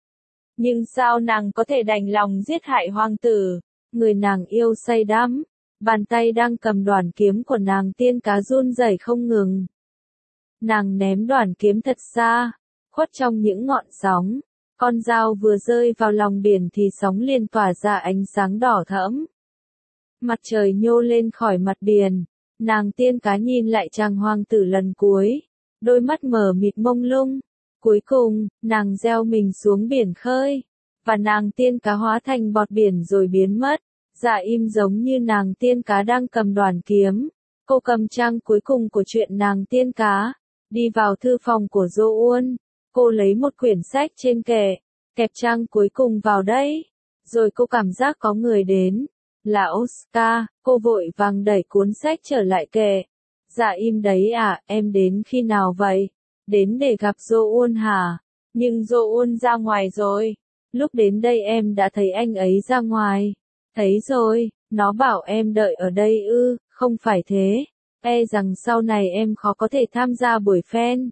Nhưng sao nàng có thể đành lòng giết hại hoàng tử? Người nàng yêu say đắm. Bàn tay đang cầm đoản kiếm của nàng tiên cá run rẩy không ngừng. Nàng ném đoản kiếm thật xa, khuất trong những ngọn sóng. Con dao vừa rơi vào lòng biển thì sóng liền tỏa ra ánh sáng đỏ thẫm. Mặt trời nhô lên khỏi mặt biển. Nàng tiên cá nhìn lại chàng hoàng tử lần cuối. Đôi mắt mở mịt mông lung. Cuối cùng, nàng gieo mình xuống biển khơi. Và nàng tiên cá hóa thành bọt biển rồi biến mất. Dạ im giống như nàng tiên cá đang cầm đoản kiếm. Cô cầm trang cuối cùng của chuyện nàng tiên cá. Đi vào thư phòng của Jo-un. Cô lấy một quyển sách trên kệ. Kẹp trang cuối cùng vào đấy. Rồi cô cảm giác có người đến. Là Oscar. Cô vội vàng đẩy cuốn sách trở lại kệ. Dạ im đấy à, em đến khi nào vậy? Đến để gặp Jo-un hả? Nhưng Jo-un ra ngoài rồi. Lúc đến đây em đã thấy anh ấy ra ngoài. Thấy rồi, nó bảo em đợi ở đây ư, không phải thế. E rằng sau này em khó có thể tham gia buổi fan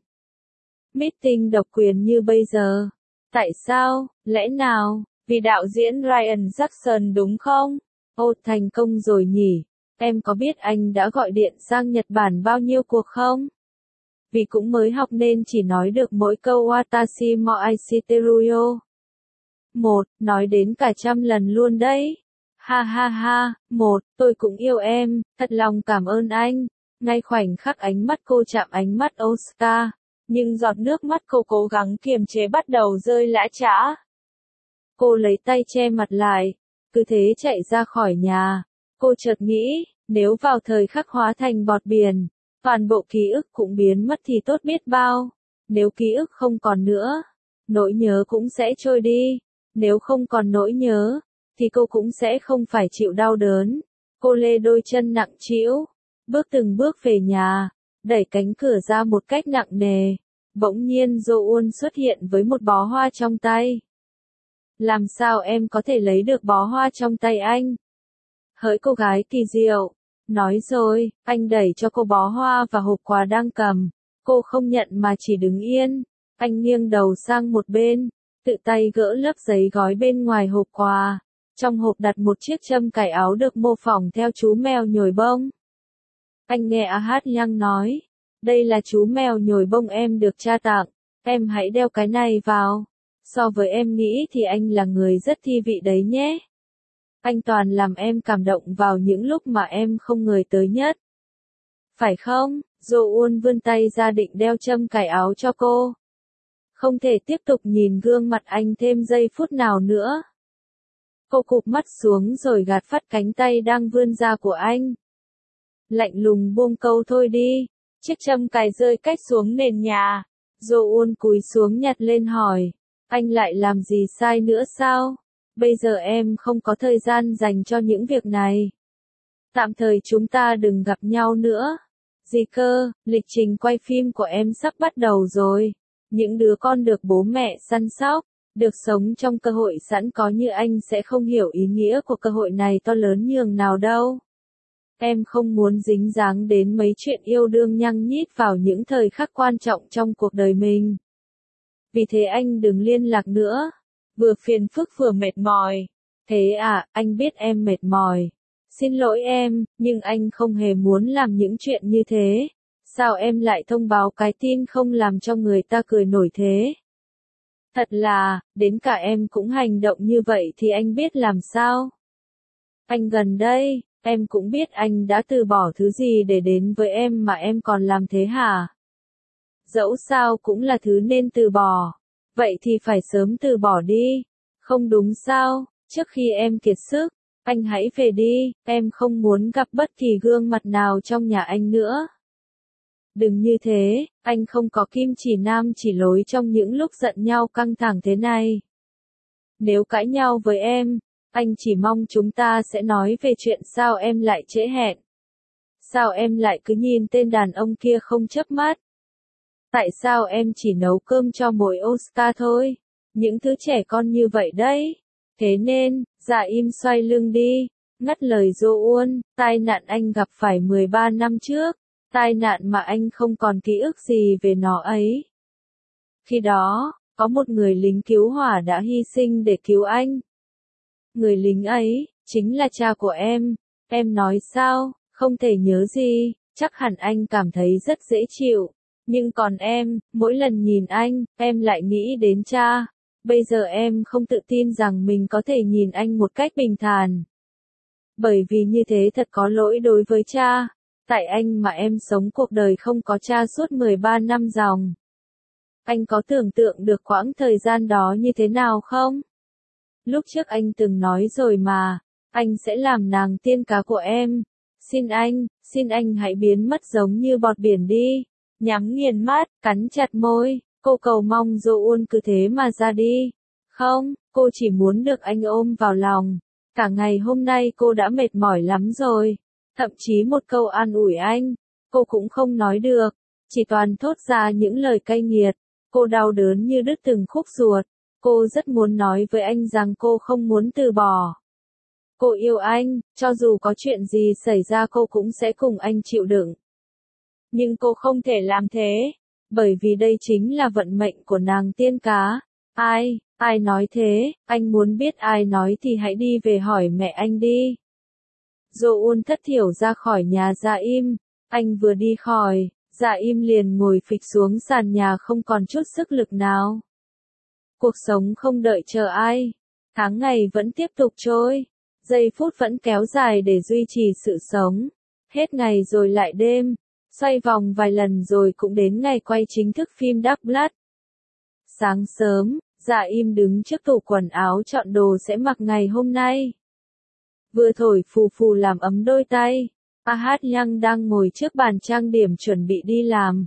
meeting độc quyền như bây giờ. Tại sao? Lẽ nào? Vì đạo diễn Ryan Jackson đúng không? Ồ, thành công rồi nhỉ. Em có biết anh đã gọi điện sang Nhật Bản bao nhiêu cuộc không? Vì cũng mới học nên chỉ nói được mỗi câu Watashi mo aishiteruyo. Một, nói đến cả trăm lần luôn đấy. Ha ha ha, một, tôi cũng yêu em, thật lòng cảm ơn anh. Ngay khoảnh khắc ánh mắt cô chạm ánh mắt Oscar, nhưng giọt nước mắt cô cố gắng kiềm chế bắt đầu rơi lã chã. Cô lấy tay che mặt lại, cứ thế chạy ra khỏi nhà. Cô chợt nghĩ, nếu vào thời khắc hóa thành bọt biển, toàn bộ ký ức cũng biến mất thì tốt biết bao. Nếu ký ức không còn nữa, nỗi nhớ cũng sẽ trôi đi. Nếu không còn nỗi nhớ, thì cô cũng sẽ không phải chịu đau đớn. Cô lê đôi chân nặng trĩu, bước từng bước về nhà, đẩy cánh cửa ra một cách nặng nề. Bỗng nhiên Jo-un xuất hiện với một bó hoa trong tay. Làm sao em có thể lấy được bó hoa trong tay anh? Hỡi cô gái kỳ diệu. Nói rồi, anh đẩy cho cô bó hoa và hộp quà đang cầm. Cô không nhận mà chỉ đứng yên. Anh nghiêng đầu sang một bên, tự tay gỡ lớp giấy gói bên ngoài hộp quà. Trong hộp đặt một chiếc châm cài áo được mô phỏng theo chú mèo nhồi bông. Anh nghe A Hát Yang nói, đây là chú mèo nhồi bông em được cha tặng, em hãy đeo cái này vào. So với em nghĩ thì anh là người rất thi vị đấy nhé. Anh toàn làm em cảm động vào những lúc mà em không ngờ tới nhất. Phải không? Jo-un vươn tay ra định đeo châm cài áo cho cô. Không thể tiếp tục nhìn gương mặt anh thêm giây phút nào nữa. Cô cụp mắt xuống rồi gạt phắt cánh tay đang vươn ra của anh. Lạnh lùng buông câu thôi đi. Chiếc châm cài rơi cách xuống nền nhà. Jo-un cúi xuống nhặt lên hỏi. Anh lại làm gì sai nữa sao? Bây giờ em không có thời gian dành cho những việc này. Tạm thời chúng ta đừng gặp nhau nữa. Gì cơ, lịch trình quay phim của em sắp bắt đầu rồi. Những đứa con được bố mẹ săn sóc, được sống trong cơ hội sẵn có như anh sẽ không hiểu ý nghĩa của cơ hội này to lớn nhường nào đâu. Em không muốn dính dáng đến mấy chuyện yêu đương nhăng nhít vào những thời khắc quan trọng trong cuộc đời mình. Vì thế anh đừng liên lạc nữa. Vừa phiền phức vừa mệt mỏi. Thế à, anh biết em mệt mỏi. Xin lỗi em, nhưng anh không hề muốn làm những chuyện như thế. Sao em lại thông báo cái tin không làm cho người ta cười nổi thế? Thật là, đến cả em cũng hành động như vậy thì anh biết làm sao? Anh gần đây, em cũng biết anh đã từ bỏ thứ gì để đến với em mà em còn làm thế hả? Dẫu sao cũng là thứ nên từ bỏ. Vậy thì phải sớm từ bỏ đi. Không đúng sao, trước khi em kiệt sức, anh hãy về đi, em không muốn gặp bất kỳ gương mặt nào trong nhà anh nữa. Đừng như thế, anh không có kim chỉ nam chỉ lối trong những lúc giận nhau căng thẳng thế này. Nếu cãi nhau với em, anh chỉ mong chúng ta sẽ nói về chuyện sao em lại trễ hẹn. Sao em lại cứ nhìn tên đàn ông kia không chớp mắt? Tại sao em chỉ nấu cơm cho mỗi Oscar thôi? Những thứ trẻ con như vậy đấy. Thế nên, Dạ Im xoay lưng đi, ngắt lời Jo-eun, tai nạn anh gặp phải mười ba năm trước, tai nạn mà anh không còn ký ức gì về nó ấy. Khi đó, có một người lính cứu hỏa đã hy sinh để cứu anh. Người lính ấy, chính là cha của em. Em nói sao, không thể nhớ gì, chắc hẳn anh cảm thấy rất dễ chịu. Nhưng còn em, mỗi lần nhìn anh, em lại nghĩ đến cha. Bây giờ em không tự tin rằng mình có thể nhìn anh một cách bình thản. Bởi vì như thế thật có lỗi đối với cha. Tại anh mà em sống cuộc đời không có cha suốt mười ba năm dòng. Anh có tưởng tượng được quãng thời gian đó như thế nào không? Lúc trước anh từng nói rồi mà, anh sẽ làm nàng tiên cá của em. Xin anh, xin anh hãy biến mất giống như bọt biển đi. Nhắm nghiền mắt, cắn chặt môi, cô cầu mong Jo-eun cứ thế mà ra đi. Không, cô chỉ muốn được anh ôm vào lòng. Cả ngày hôm nay cô đã mệt mỏi lắm rồi. Thậm chí một câu an ủi anh, cô cũng không nói được. Chỉ toàn thốt ra những lời cay nghiệt. Cô đau đớn như đứt từng khúc ruột. Cô rất muốn nói với anh rằng cô không muốn từ bỏ. Cô yêu anh, cho dù có chuyện gì xảy ra cô cũng sẽ cùng anh chịu đựng. Nhưng cô không thể làm thế, bởi vì đây chính là vận mệnh của nàng tiên cá. Ai, ai nói thế, anh muốn biết ai nói thì hãy đi về hỏi mẹ anh đi. Jo-eun thất thiểu ra khỏi nhà Dạ Im, anh vừa đi khỏi, Dạ Im liền ngồi phịch xuống sàn nhà không còn chút sức lực nào. Cuộc sống không đợi chờ ai, tháng ngày vẫn tiếp tục trôi, giây phút vẫn kéo dài để duy trì sự sống. Hết ngày rồi lại đêm. Xoay vòng vài lần rồi cũng đến ngày quay chính thức phim Dark Blood. Sáng sớm, Dạ Im đứng trước tủ quần áo chọn đồ sẽ mặc ngày hôm nay. Vừa thổi phù phù làm ấm đôi tay, Ah Ha-young đang ngồi trước bàn trang điểm chuẩn bị đi làm.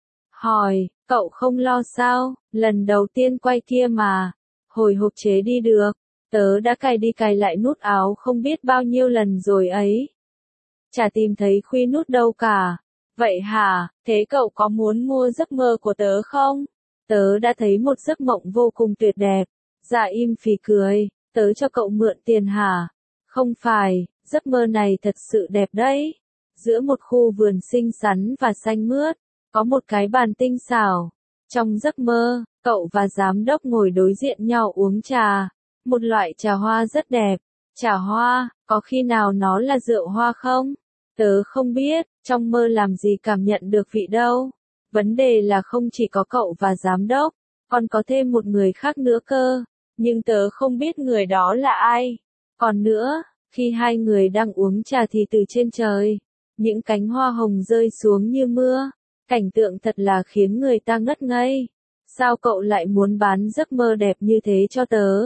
Hỏi, cậu không lo sao, lần đầu tiên quay kia mà, hồi hộp chế đi được, tớ đã cài đi cài lại nút áo không biết bao nhiêu lần rồi ấy. Chả tìm thấy khuy nút đâu cả. Vậy hả, thế cậu có muốn mua giấc mơ của tớ không? Tớ đã thấy một giấc mộng vô cùng tuyệt đẹp. Dạ Im phì cười, tớ cho cậu mượn tiền hả? Không phải, giấc mơ này thật sự đẹp đấy. Giữa một khu vườn xinh xắn và xanh mướt, có một cái bàn tinh xảo. Trong giấc mơ, cậu và giám đốc ngồi đối diện nhau uống trà. Một loại trà hoa rất đẹp. Trà hoa, có khi nào nó là rượu hoa không? Tớ không biết, trong mơ làm gì cảm nhận được vị đâu. Vấn đề là không chỉ có cậu và giám đốc, còn có thêm một người khác nữa cơ. Nhưng tớ không biết người đó là ai. Còn nữa, khi hai người đang uống trà thì từ trên trời, những cánh hoa hồng rơi xuống như mưa. Cảnh tượng thật là khiến người ta ngất ngây. Sao cậu lại muốn bán giấc mơ đẹp như thế cho tớ?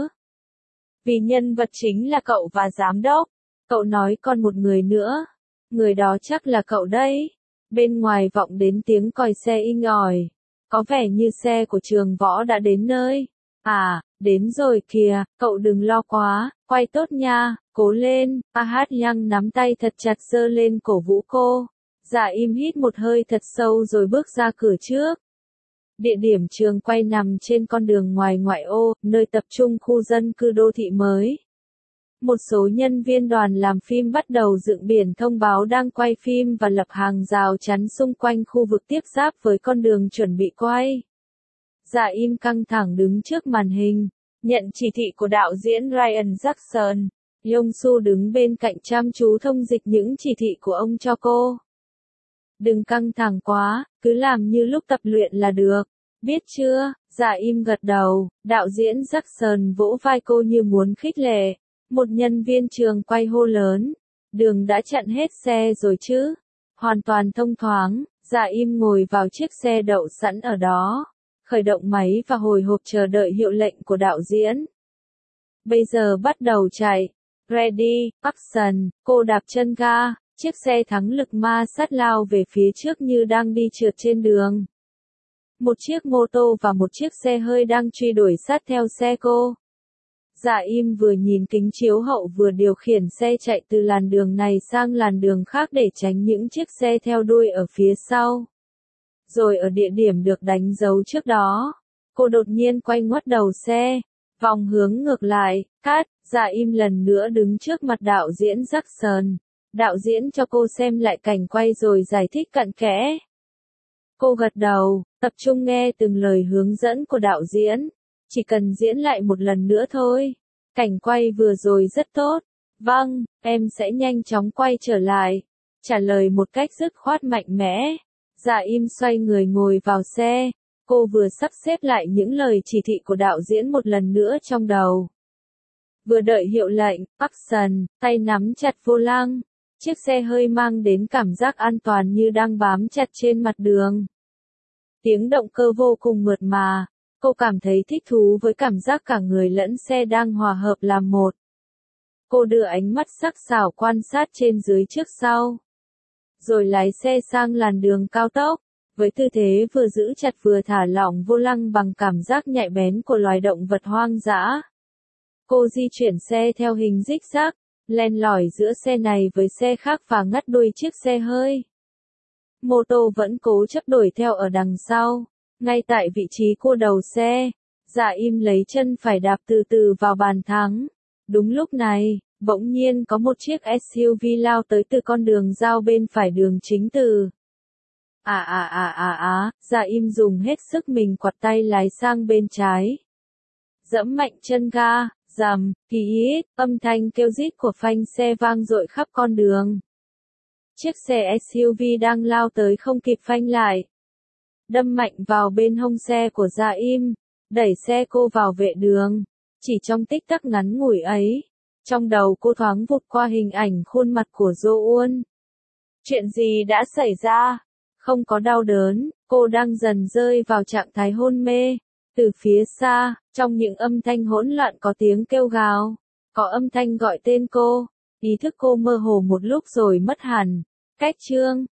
Vì nhân vật chính là cậu và giám đốc. Cậu nói còn một người nữa. Người đó chắc là cậu đấy. Bên ngoài vọng đến tiếng còi xe inh ỏi. Có vẻ như xe của trường võ đã đến nơi. À, đến rồi kìa, cậu đừng lo quá, quay tốt nha, cố lên. Ah Ha-young nắm tay thật chặt giơ lên cổ vũ cô. Dạ Im hít một hơi thật sâu rồi bước ra cửa trước. Địa điểm trường quay nằm trên con đường ngoài ngoại ô, nơi tập trung khu dân cư đô thị mới. Một số nhân viên đoàn làm phim bắt đầu dựng biển thông báo đang quay phim và lập hàng rào chắn xung quanh khu vực tiếp giáp với con đường chuẩn bị quay. Dạ Im căng thẳng đứng trước màn hình, nhận chỉ thị của đạo diễn Ryan Jackson. Yong-su đứng bên cạnh chăm chú thông dịch những chỉ thị của ông cho cô. Đừng căng thẳng quá, cứ làm như lúc tập luyện là được. Biết chưa? Dạ im gật đầu, đạo diễn Jackson vỗ vai cô như muốn khích lệ. Một nhân viên trường quay hô lớn. Đường đã chặn hết xe rồi chứ? Hoàn toàn thông thoáng, Dạ im ngồi vào chiếc xe đậu sẵn ở đó. Khởi động máy và hồi hộp chờ đợi hiệu lệnh của đạo diễn. Bây giờ bắt đầu chạy. Ready, action, cô đạp chân ga, chiếc xe thắng lực ma sát lao về phía trước như đang đi trượt trên đường. Một chiếc mô tô và một chiếc xe hơi đang truy đuổi sát theo xe cô. Dạ im vừa nhìn kính chiếu hậu vừa điều khiển xe chạy từ làn đường này sang làn đường khác để tránh những chiếc xe theo đuôi ở phía sau. Rồi ở địa điểm được đánh dấu trước đó, cô đột nhiên quay ngoắt đầu xe, vòng hướng ngược lại, cắt, Dạ im lần nữa đứng trước mặt đạo diễn Jackson. Đạo diễn cho cô xem lại cảnh quay rồi giải thích cặn kẽ. Cô gật đầu, tập trung nghe từng lời hướng dẫn của đạo diễn. Chỉ cần diễn lại một lần nữa thôi. Cảnh quay vừa rồi rất tốt. Vâng, em sẽ nhanh chóng quay trở lại. Trả lời một cách dứt khoát mạnh mẽ. Dạ im xoay người ngồi vào xe. Cô vừa sắp xếp lại những lời chỉ thị của đạo diễn một lần nữa trong đầu. Vừa đợi hiệu lệnh, action, tay nắm chặt vô lăng. Chiếc xe hơi mang đến cảm giác an toàn như đang bám chặt trên mặt đường. Tiếng động cơ vô cùng mượt mà. Cô cảm thấy thích thú với cảm giác cả người lẫn xe đang hòa hợp làm một. Cô đưa ánh mắt sắc sảo quan sát trên dưới trước sau. Rồi lái xe sang làn đường cao tốc. Với tư thế vừa giữ chặt vừa thả lỏng vô lăng bằng cảm giác nhạy bén của loài động vật hoang dã. Cô di chuyển xe theo hình zigzag, len lỏi giữa xe này với xe khác và ngắt đuôi chiếc xe hơi. Mô tô vẫn cố chấp đuổi theo ở đằng sau. Ngay tại vị trí cô đầu xe, Dạ im lấy chân phải đạp từ từ vào bàn thắng. Đúng lúc này, bỗng nhiên có một chiếc ét u vê lao tới từ con đường giao bên phải đường chính từ. À à à à à, Dạ im dùng hết sức mình quặt tay lái sang bên trái. Dẫm mạnh chân ga, rầm, thì ít, âm thanh kêu rít của phanh xe vang dội khắp con đường. Chiếc xe ét u vê đang lao tới không kịp phanh lại. Đâm mạnh vào bên hông xe của Dạ im, đẩy xe cô vào vệ đường. Chỉ trong tích tắc ngắn ngủi ấy, trong đầu cô thoáng vụt qua hình ảnh khuôn mặt của Jo-eun. Chuyện gì đã xảy ra? Không có đau đớn, cô đang dần rơi vào trạng thái hôn mê. Từ phía xa, trong những âm thanh hỗn loạn có tiếng kêu gào, có âm thanh gọi tên cô. Ý thức cô mơ hồ một lúc rồi mất hẳn. Cách chương